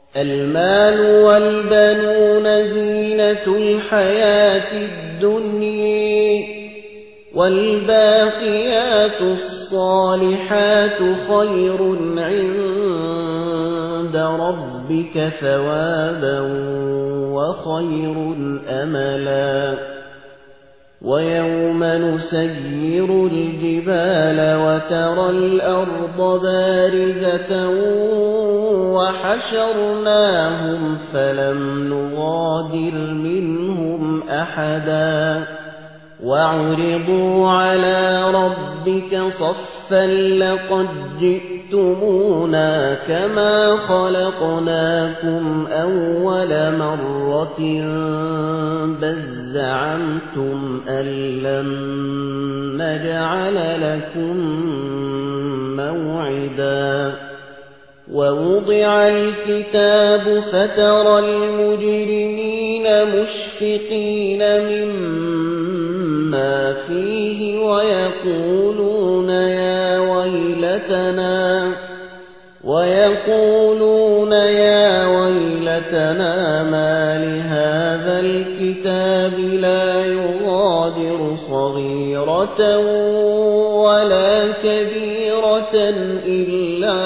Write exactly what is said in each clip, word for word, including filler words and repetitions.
المال والبنون زينة الحياة الدنيا والباقيات الصالحات خير عند ربك ثوابا وخير أملا ويوم نسير الجبال وترى الأرض بارزة وحشرناهم فلم نغادر منهم أحدا وعرضوا على ربك صفا لقد جئتمونا كما خلقناكم أول مرة بل زعمتم أن لن نجعل لكم موعدا ووضع الكتاب فترى المجرمين مشفقين مما فيه ويقولون يا ويلتنا ويقولون يا ويلتنا ما لهذا الكتاب لا يغادر صغيرة ولا كبيرة إلا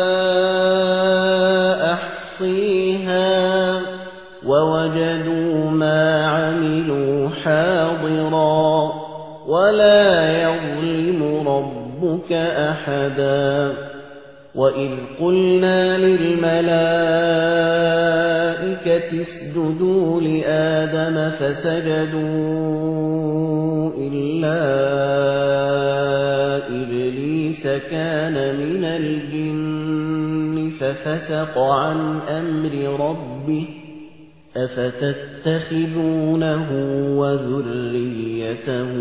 أحصيها ووجدوا ما عملوا حاضرا ولا يظلم ربك أحدا وإذ قلنا للملائكة اسجدوا لآدم فسجدوا إلا إبليس كان من الجن ففسق عن أمر ربه أفتتخذونه وذريته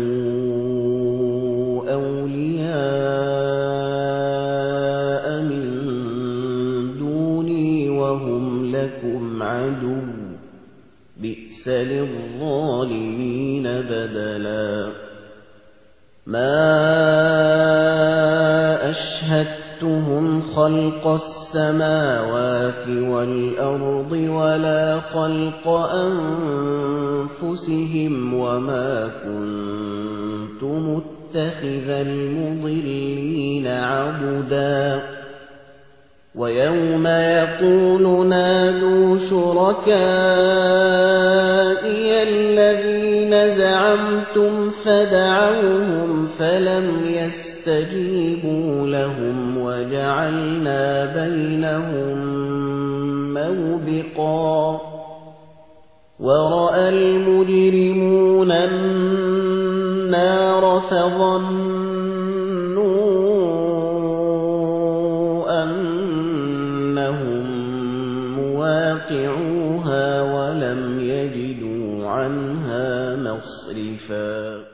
أولياء من دوني وهم لكم عدو بئس للظالمين بدلا ما أشهدتهم خلق السماوات والأرض ولا خلق أنفسهم وما كنت متخذ المضلين عبدا ويوم يقول نادوا شركائي الذين زعمتم فدعوهم فلم يستجيبوا لهم وجعلنا بينهم موبقا ورأى المجرمون النار فظنوا أنهم مواقعوها ولم يجدوا عنها مصرفا